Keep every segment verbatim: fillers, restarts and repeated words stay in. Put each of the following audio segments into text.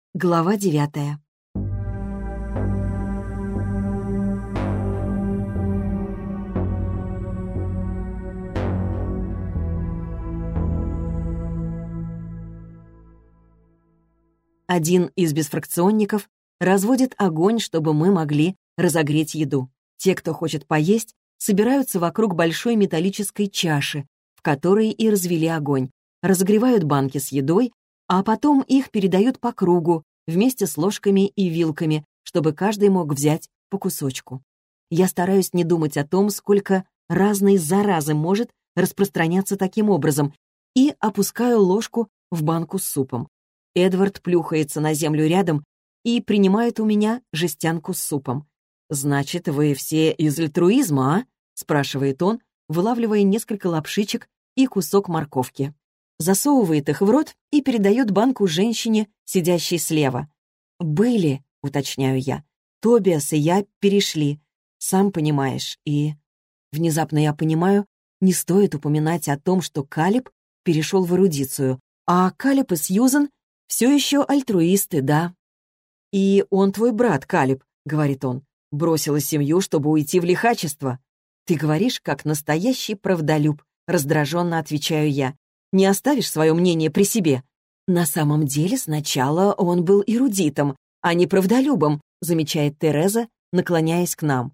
Глава девятая. Один из бесфракционников разводит огонь, чтобы мы могли разогреть еду. Те, кто хочет поесть, собираются вокруг большой металлической чаши, в которой и развели огонь, разогревают банки с едой, а потом их передают по кругу вместе с ложками и вилками, чтобы каждый мог взять по кусочку. Я стараюсь не думать о том, сколько разной заразы может распространяться таким образом, и опускаю ложку в банку с супом. Эдвард плюхается на землю рядом и принимает у меня жестянку с супом. «Значит, вы все из альтруизма, а?» — спрашивает он, вылавливая несколько лапшичек и кусок морковки. Засовывает их в рот и передает банку женщине, сидящей слева. «Были», — уточняю я. «Тобиас и я перешли. Сам понимаешь, и...» Внезапно я понимаю, не стоит упоминать о том, что Калеб перешел в эрудицию, а Калеб и Сьюзан все еще альтруисты, да. «И он твой брат, Калеб», — говорит он. «Бросила семью, чтобы уйти в лихачество». «Ты говоришь, как настоящий правдолюб», — раздраженно отвечаю я. «Не оставишь свое мнение при себе?» «На самом деле сначала он был эрудитом, а не правдолюбом», — замечает Тереза, наклоняясь к нам.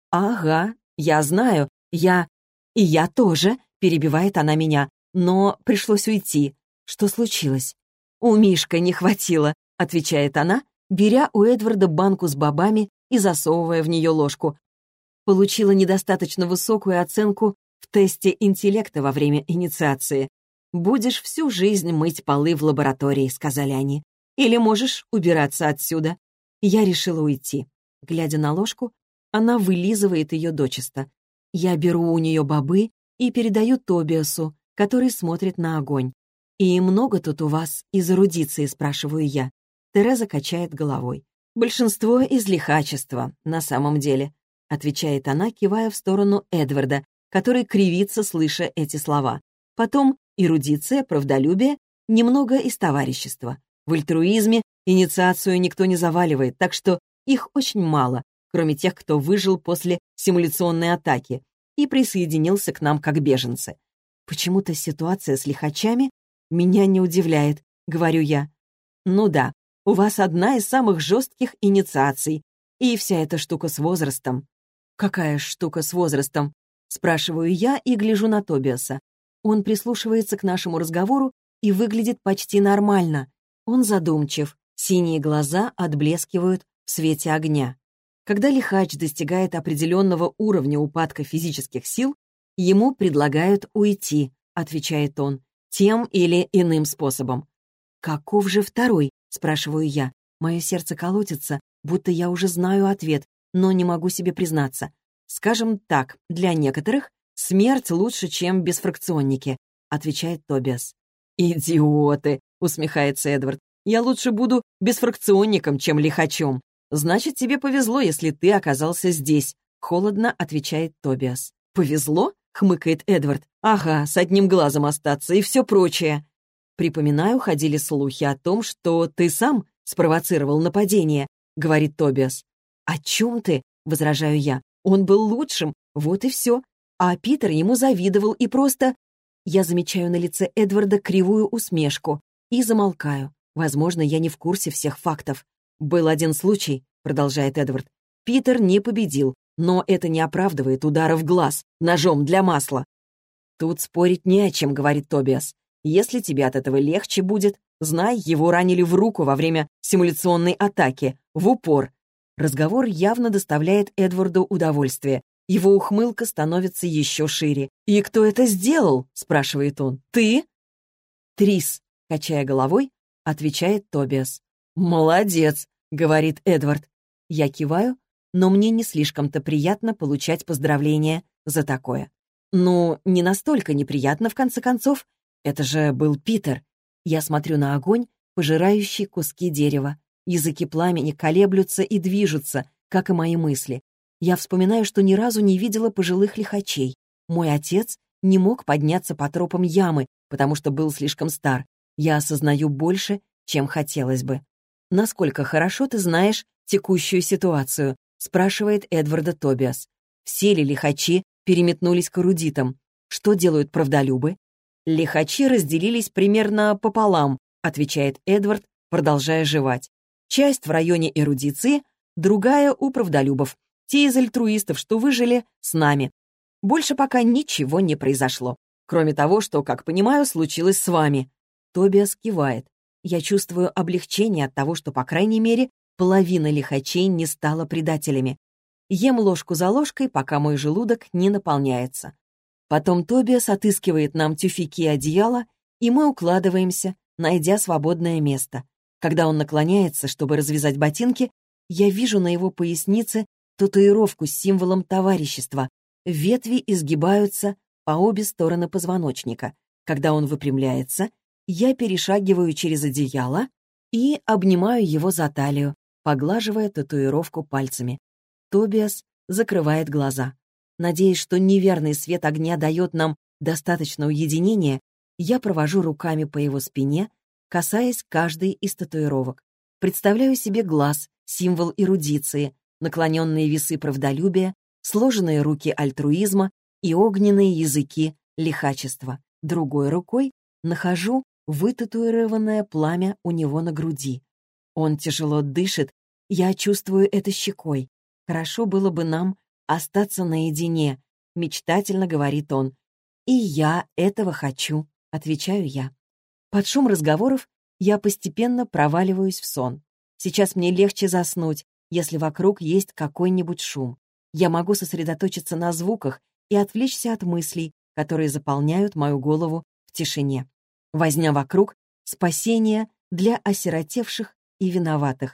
«Ага, я знаю, я... И я тоже», — перебивает она меня, «но пришлось уйти. Что случилось?» «У Мишка не хватило», — отвечает она, беря у Эдварда банку с бобами и засовывая в нее ложку. «Получила недостаточно высокую оценку в тесте интеллекта во время инициации. «Будешь всю жизнь мыть полы в лаборатории», — сказали они. «Или можешь убираться отсюда». Я решила уйти. Глядя на ложку, она вылизывает ее дочисто. Я беру у нее бобы и передаю Тобиасу, который смотрит на огонь. «И много тут у вас из эрудиции?» — спрашиваю я. Тереза качает головой. «Большинство из лихачества, на самом деле», — отвечает она, кивая в сторону Эдварда, который кривится, слыша эти слова. Потом эрудиция, правдолюбие, немного из товарищества. В альтруизме инициацию никто не заваливает, так что их очень мало, кроме тех, кто выжил после симуляционной атаки и присоединился к нам как беженцы. Почему-то ситуация с лихачами меня не удивляет, говорю я. Ну да, у вас одна из самых жестких инициаций, и вся эта штука с возрастом. Какая штука с возрастом? Спрашиваю я и гляжу на Тобиаса. Он прислушивается к нашему разговору и выглядит почти нормально. Он задумчив, синие глаза отблескивают в свете огня. Когда лихач достигает определенного уровня упадка физических сил, ему предлагают уйти, отвечает он, тем или иным способом. «Каков же второй?» — спрашиваю я. Мое сердце колотится, будто я уже знаю ответ, но не могу себе признаться. Скажем так, для некоторых смерть лучше, чем бесфракционники, отвечает Тобиас. «Идиоты!» — усмехается Эдвард. «Я лучше буду бесфракционником, чем лихачом. Значит, тебе повезло, если ты оказался здесь», — холодно отвечает Тобиас. «Повезло?» — хмыкает Эдвард. «Ага, с одним глазом остаться и все прочее». «Припоминаю, ходили слухи о том, что ты сам спровоцировал нападение», — говорит Тобиас. «О чем ты?» — возражаю я. «Он был лучшим, вот и все. А Питер ему завидовал и просто...» Я замечаю на лице Эдварда кривую усмешку и замолкаю. Возможно, я не в курсе всех фактов. «Был один случай», — продолжает Эдвард. «Питер не победил, но это не оправдывает удара в глаз ножом для масла». «Тут спорить не о чем», — говорит Тобиас. «Если тебе от этого легче будет, знай, его ранили в руку во время симуляционной атаки, в упор». Разговор явно доставляет Эдварду удовольствие. Его ухмылка становится еще шире. «И кто это сделал?» — спрашивает он. «Ты?» «Трис», — качая головой, отвечает Тобиас. «Молодец», — говорит Эдвард. Я киваю, но мне не слишком-то приятно получать поздравления за такое. Ну, не настолько неприятно, в конце концов. Это же был Питер. Я смотрю на огонь, пожирающий куски дерева. Языки пламени колеблются и движутся, как и мои мысли. Я вспоминаю, что ни разу не видела пожилых лихачей. Мой отец не мог подняться по тропам ямы, потому что был слишком стар. Я осознаю больше, чем хотелось бы. «Насколько хорошо ты знаешь текущую ситуацию?» — спрашивает Эдварда Тобиас. «Все ли лихачи переметнулись к эрудитам? Что делают правдолюбы?» «Лихачи разделились примерно пополам», — отвечает Эдвард, продолжая жевать. «Часть в районе эрудиции, другая у правдолюбов. Те из альтруистов, что выжили, с нами. Больше пока ничего не произошло. Кроме того, что, как понимаю, случилось с вами». Тобиас кивает. Я чувствую облегчение от того, что, по крайней мере, половина лихачей не стала предателями. Ем ложку за ложкой, пока мой желудок не наполняется. Потом Тобиас отыскивает нам тюфяки и одеяло, и мы укладываемся, найдя свободное место. Когда он наклоняется, чтобы развязать ботинки, я вижу на его пояснице татуировку с символом товарищества. Ветви изгибаются по обе стороны позвоночника. Когда он выпрямляется, я перешагиваю через одеяло и обнимаю его за талию, поглаживая татуировку пальцами. Тобиас закрывает глаза. Надеясь, что неверный свет огня дает нам достаточно уединения, я провожу руками по его спине, касаясь каждой из татуировок. Представляю себе глаз, символ эрудиции, наклоненные весы правдолюбия, сложенные руки альтруизма и огненные языки лихачества. Другой рукой нахожу вытатуированное пламя у него на груди. Он тяжело дышит, я чувствую это щекой. Хорошо было бы нам остаться наедине, мечтательно говорит он. И я этого хочу, отвечаю я. Под шум разговоров я постепенно проваливаюсь в сон. Сейчас мне легче заснуть, если вокруг есть какой-нибудь шум. Я могу сосредоточиться на звуках и отвлечься от мыслей, которые заполняют мою голову в тишине. Возня вокруг — спасение для осиротевших и виноватых.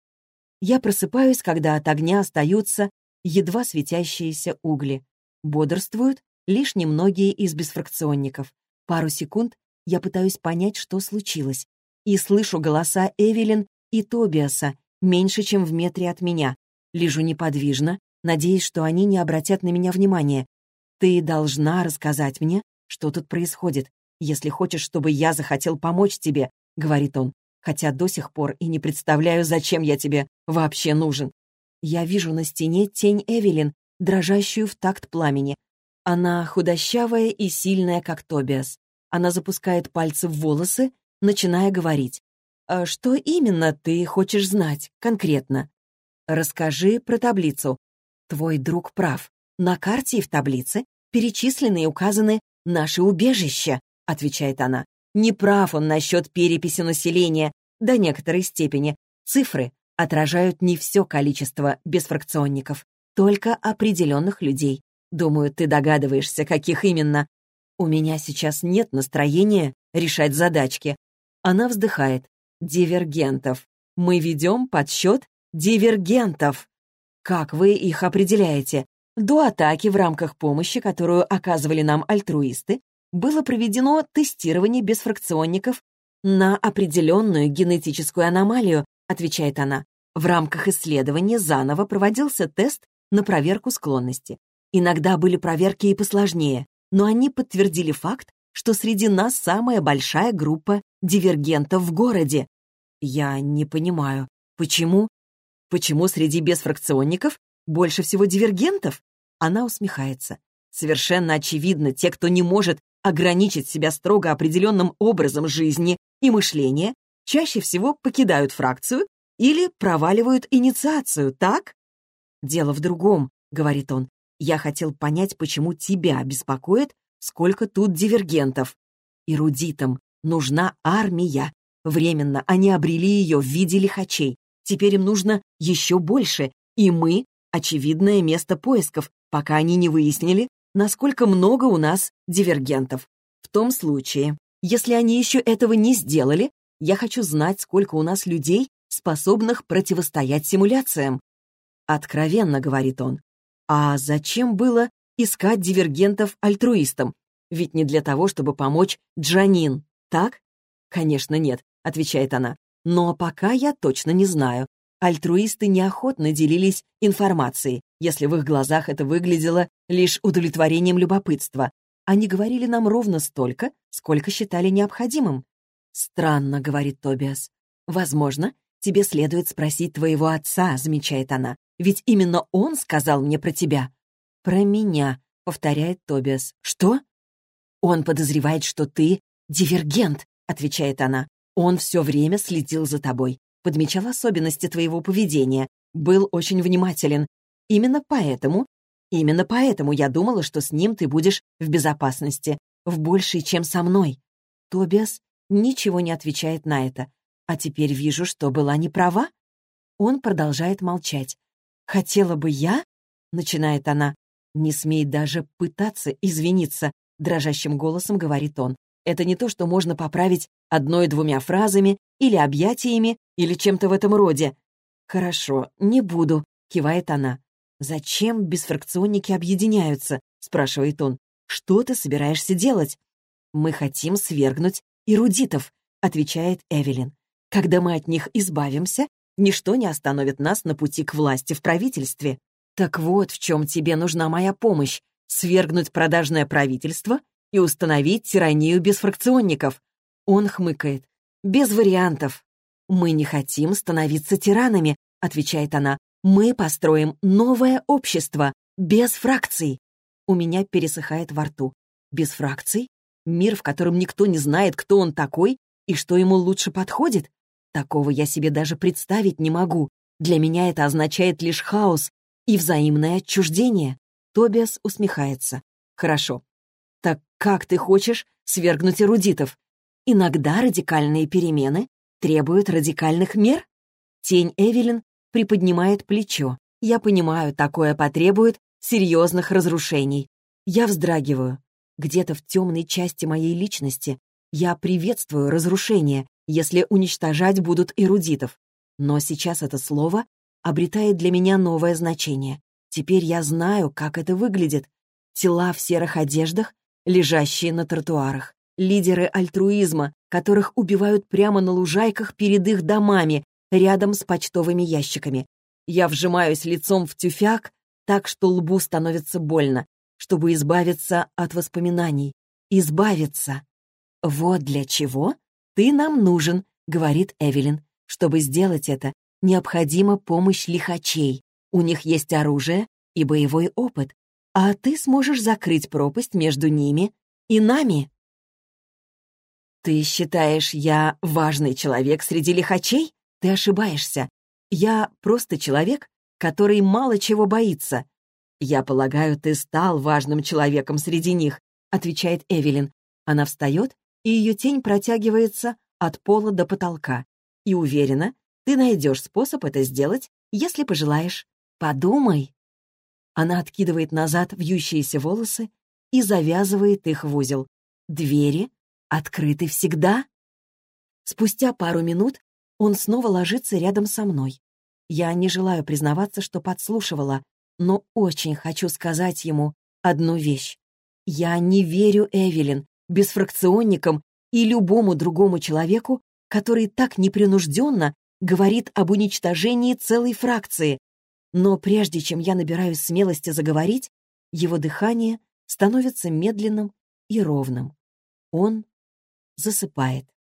Я просыпаюсь, когда от огня остаются едва светящиеся угли. Бодрствуют лишь немногие из бесфракционников. Пару секунд я пытаюсь понять, что случилось, и слышу голоса Эвелин и Тобиаса меньше, чем в метре от меня. Лежу неподвижно, надеясь, что они не обратят на меня внимания. «Ты должна рассказать мне, что тут происходит, если хочешь, чтобы я захотел помочь тебе», — говорит он, хотя до сих пор и не представляю, зачем я тебе вообще нужен. Я вижу на стене тень Эвелин, дрожащую в такт пламени. Она худощавая и сильная, как Тобиас. Она запускает пальцы в волосы, начиная говорить. «А что именно ты хочешь знать конкретно?» «Расскажи про таблицу. Твой друг прав. На карте и в таблице перечислены и указаны наши убежища», — отвечает она. «Не прав он насчет переписи населения. До некоторой степени. Цифры отражают не все количество бесфракционников, только определенных людей. Думаю, ты догадываешься, каких именно. У меня сейчас нет настроения решать задачки». Она вздыхает. «Дивергентов. Мы ведем подсчет дивергентов». «Как вы их определяете?» До атаки в рамках помощи, которую оказывали нам альтруисты, было проведено тестирование бесфракционников на определенную генетическую аномалию, отвечает она. В рамках исследования заново проводился тест на проверку склонности. Иногда были проверки и посложнее, но они подтвердили факт, что среди нас самая большая группа дивергентов в городе. Я не понимаю, почему? Почему среди бесфракционников больше всего дивергентов? Она усмехается. Совершенно очевидно, те, кто не может ограничить себя строго определенным образом жизни и мышления, чаще всего покидают фракцию или проваливают инициацию, так? «Дело в другом», — говорит он. «Я хотел понять, почему тебя беспокоит, сколько тут дивергентов. Эрудитам нужна армия. Временно они обрели ее в виде лихачей. Теперь им нужно еще больше, и мы — очевидное место поисков, пока они не выяснили, насколько много у нас дивергентов. В том случае, если они еще этого не сделали, я хочу знать, сколько у нас людей, способных противостоять симуляциям». «Откровенно», — говорит он. «А зачем было искать дивергентов альтруистам? Ведь не для того, чтобы помочь Джанин, так?» «Конечно, нет», — отвечает она. «Но пока я точно не знаю. Альтруисты неохотно делились информацией, если в их глазах это выглядело лишь удовлетворением любопытства. Они говорили нам ровно столько, сколько считали необходимым». «Странно», — говорит Тобиас. «Возможно, «Тебе следует спросить твоего отца», — замечает она. «Ведь именно он сказал мне про тебя». «Про меня», — повторяет Тобиас. «Что?» «Он подозревает, что ты дивергент», — отвечает она. «Он все время следил за тобой, подмечал особенности твоего поведения, был очень внимателен. Именно поэтому, именно поэтому я думала, что с ним ты будешь в безопасности, в большей, чем со мной». Тобиас ничего не отвечает на это. «А теперь вижу, что была не права». Он продолжает молчать. «Хотела бы я?» — начинает она. «Не смей даже пытаться извиниться», — дрожащим голосом говорит он. «Это не то, что можно поправить одной-двумя фразами или объятиями или чем-то в этом роде». «Хорошо, не буду», — кивает она. «Зачем бисфракционники объединяются?» — спрашивает он. «Что ты собираешься делать?» «Мы хотим свергнуть эрудитов», — отвечает Эвелин. «Когда мы от них избавимся, ничто не остановит нас на пути к власти в правительстве. Так вот, в чем тебе нужна моя помощь — свергнуть продажное правительство и установить тиранию бисфракционников». Он хмыкает. «Без вариантов». «Мы не хотим становиться тиранами», — отвечает она. «Мы построим новое общество, без фракций». У меня пересыхает во рту. Без фракций? Мир, в котором никто не знает, кто он такой и что ему лучше подходит? Такого я себе даже представить не могу. Для меня это означает лишь хаос и взаимное отчуждение. Тобиас усмехается. «Хорошо. Так как ты хочешь свергнуть эрудитов? Иногда радикальные перемены требуют радикальных мер?» Тень Эвелин приподнимает плечо. «Я понимаю, такое потребует серьезных разрушений». Я вздрагиваю. Где-то в темной части моей личности я приветствую разрушение, если уничтожать будут эрудитов. Но сейчас это слово обретает для меня новое значение. Теперь я знаю, как это выглядит. Тела в серых одеждах, лежащие на тротуарах. Лидеры альтруизма, которых убивают прямо на лужайках перед их домами, рядом с почтовыми ящиками. Я вжимаюсь лицом в тюфяк, так что лбу становится больно, чтобы избавиться от воспоминаний. Избавиться. «Вот для чего ты нам нужен», — говорит Эвелин. «Чтобы сделать это, необходима помощь лихачей. У них есть оружие и боевой опыт, а ты сможешь закрыть пропасть между ними и нами». «Ты считаешь, я важный человек среди лихачей? Ты ошибаешься. Я просто человек, который мало чего боится». «Я полагаю, ты стал важным человеком среди них», — отвечает Эвелин. Она встает, и ее тень протягивается от пола до потолка. «И уверена, ты найдешь способ это сделать, если пожелаешь. Подумай». Она откидывает назад вьющиеся волосы и завязывает их в узел. «Двери открыты всегда». Спустя пару минут он снова ложится рядом со мной. Я не желаю признаваться, что подслушивала, но очень хочу сказать ему одну вещь. Я не верю Эвелин, бисфракционникам и любому другому человеку, который так непринужденно говорит об уничтожении целой фракции. Но прежде чем я набираюсь смелости заговорить, его дыхание становится медленным и ровным. Он засыпает.